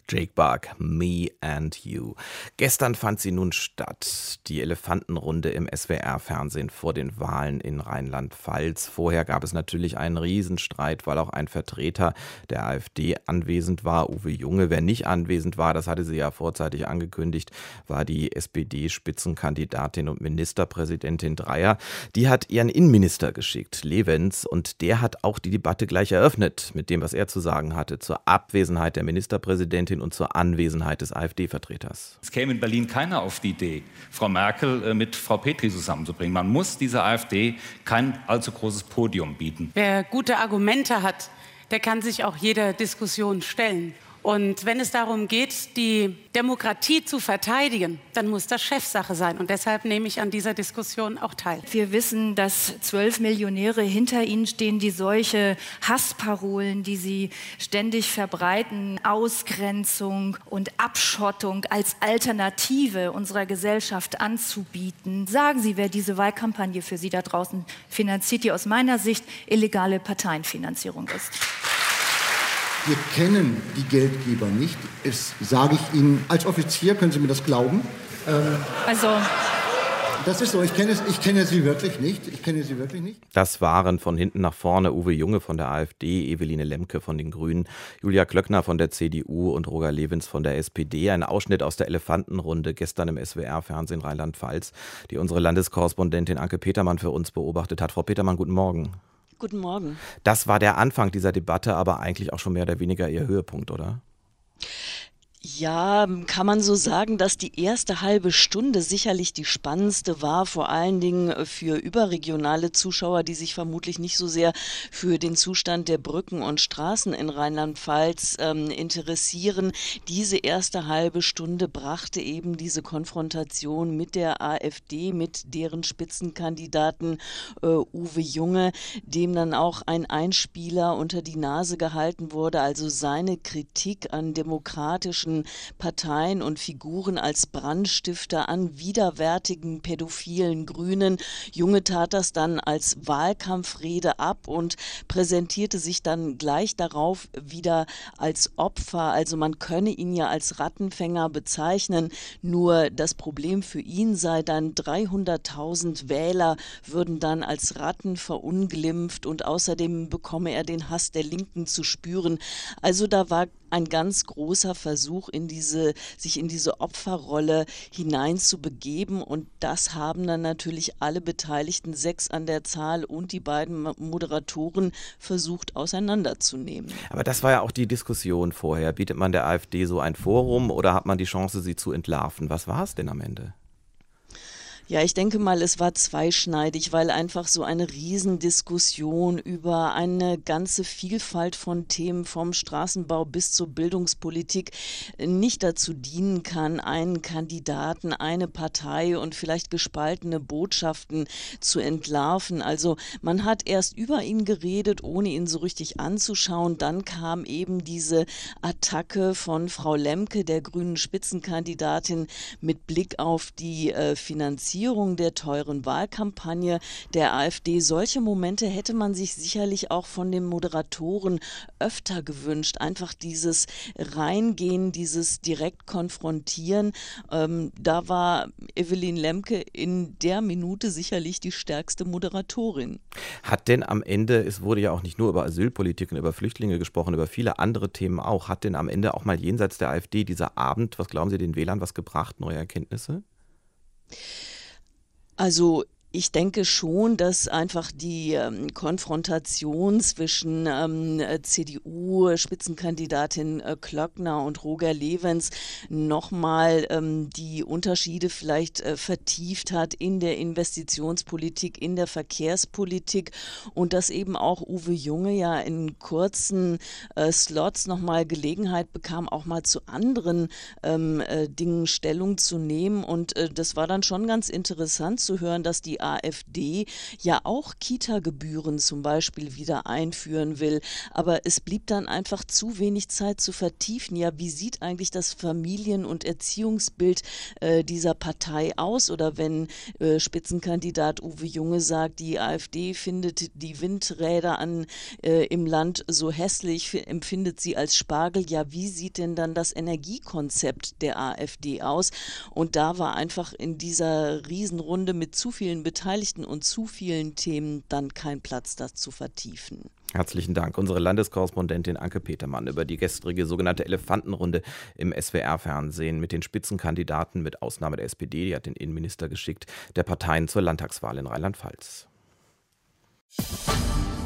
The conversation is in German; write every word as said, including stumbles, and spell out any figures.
Jake Bugg, Me and You. Gestern fand sie nun statt, die Elefantenrunde im S W R-Fernsehen vor den Wahlen in Rheinland-Pfalz. Vorher gab es natürlich einen Riesenstreit, weil auch ein Vertreter der AfD anwesend war, Uwe Junge. Wer nicht anwesend war, das hatte sie ja vorzeitig angekündigt, war die S P D-Spitzenkandidatin und Ministerpräsidentin Dreyer. Die hat ihren Innenminister geschickt, Lewens, und der hat auch die Debatte gleich eröffnet mit dem, was er zu sagen hatte zur Abwesenheit der Ministerpräsidentin und zur Anwesenheit des AfD-Vertreters. Es käme in Berlin keiner auf die Idee, Frau Merkel mit Frau Petri zusammenzubringen. Man muss dieser AfD kein allzu großes Podium bieten. Wer gute Argumente hat, der kann sich auch jeder Diskussion stellen. Und wenn es darum geht, die Demokratie zu verteidigen, dann muss das Chefsache sein. Und deshalb nehme ich an dieser Diskussion auch teil. Wir wissen, dass zwölf Millionäre hinter Ihnen stehen, die solche Hassparolen, die sie ständig verbreiten, Ausgrenzung und Abschottung als Alternative unserer Gesellschaft anzubieten. Sagen Sie, wer diese Wahlkampagne für Sie da draußen finanziert, die aus meiner Sicht illegale Parteienfinanzierung ist. Wir kennen die Geldgeber nicht. Das sage ich Ihnen als Offizier, können Sie mir das glauben? Ähm, also... Das ist so, ich kenne, ich kenne sie wirklich nicht. Ich kenne sie wirklich nicht. Das waren von hinten nach vorne Uwe Junge von der AfD, Eveline Lemke von den Grünen, Julia Klöckner von der C D U und Roger Lewens von der S P D. Ein Ausschnitt aus der Elefantenrunde gestern im S W R-Fernsehen Rheinland-Pfalz, die unsere Landeskorrespondentin Anke Petermann für uns beobachtet hat. Frau Petermann, guten Morgen. Guten Morgen. Das war der Anfang dieser Debatte, aber eigentlich auch schon mehr oder weniger ihr Höhepunkt, oder? Ja, kann man so sagen, dass die erste halbe Stunde sicherlich die spannendste war, vor allen Dingen für überregionale Zuschauer, die sich vermutlich nicht so sehr für den Zustand der Brücken und Straßen in Rheinland-Pfalz ähm, interessieren. Diese erste halbe Stunde brachte eben diese Konfrontation mit der AfD, mit deren Spitzenkandidaten äh, Uwe Junge, dem dann auch ein Einspieler unter die Nase gehalten wurde, also seine Kritik an demokratischen Parteien und Figuren als Brandstifter an widerwärtigen, pädophilen Grünen. Junge tat das dann als Wahlkampfrede ab und präsentierte sich dann gleich darauf wieder als Opfer. Also man könne ihn ja als Rattenfänger bezeichnen. Nur das Problem für ihn sei dann, dreihunderttausend Wähler würden dann als Ratten verunglimpft und außerdem bekomme er den Hass der Linken zu spüren. Also da war ein ganz großer Versuch, in diese, sich in diese Opferrolle hineinzubegeben. Und das haben dann natürlich alle Beteiligten, sechs an der Zahl und die beiden Moderatoren, versucht auseinanderzunehmen. Aber das war ja auch die Diskussion vorher. Bietet man der AfD so ein Forum oder hat man die Chance, sie zu entlarven? Was war es denn am Ende? Ja, ich denke mal, es war zweischneidig, weil einfach so eine Riesendiskussion über eine ganze Vielfalt von Themen vom Straßenbau bis zur Bildungspolitik nicht dazu dienen kann, einen Kandidaten, eine Partei und vielleicht gespaltene Botschaften zu entlarven. Also man hat erst über ihn geredet, ohne ihn so richtig anzuschauen. Dann kam eben diese Attacke von Frau Lemke, der grünen Spitzenkandidatin, mit Blick auf die äh, Finanzierung der teuren Wahlkampagne der AfD. Solche Momente hätte man sich sicherlich auch von den Moderatoren öfter gewünscht. Einfach dieses Reingehen, dieses direkt Konfrontieren. Ähm, da war Eveline Lemke in der Minute sicherlich die stärkste Moderatorin. Hat denn am Ende, es wurde ja auch nicht nur über Asylpolitik und über Flüchtlinge gesprochen, über viele andere Themen auch, hat denn am Ende auch mal jenseits der AfD dieser Abend, was glauben Sie, den Wählern was gebracht, neue Erkenntnisse? Also ich denke schon, dass einfach die ähm, Konfrontation zwischen ähm, C D U-Spitzenkandidatin äh, Klöckner und Roger Lewens nochmal ähm, die Unterschiede vielleicht äh, vertieft hat in der Investitionspolitik, in der Verkehrspolitik und dass eben auch Uwe Junge ja in kurzen äh, Slots nochmal Gelegenheit bekam, auch mal zu anderen ähm, äh, Dingen Stellung zu nehmen. Und äh, das war dann schon ganz interessant zu hören, dass die AfD ja auch Kita-Gebühren zum Beispiel wieder einführen will. Aber es blieb dann einfach zu wenig Zeit zu vertiefen. Ja, wie sieht eigentlich das Familien- und Erziehungsbild äh, dieser Partei aus? Oder wenn äh, Spitzenkandidat Uwe Junge sagt, die AfD findet die Windräder an, äh, im Land so hässlich, f- empfindet sie als Spargel. Ja, wie sieht denn dann das Energiekonzept der AfD aus? Und da war einfach in dieser Riesenrunde mit zu vielen Beteiligten und zu vielen Themen dann kein Platz, das zu vertiefen. Herzlichen Dank. Unsere Landeskorrespondentin Anke Petermann über die gestrige sogenannte Elefantenrunde im S W R-Fernsehen mit den Spitzenkandidaten, mit Ausnahme der S P D, die hat den Innenminister geschickt, der Parteien zur Landtagswahl in Rheinland-Pfalz.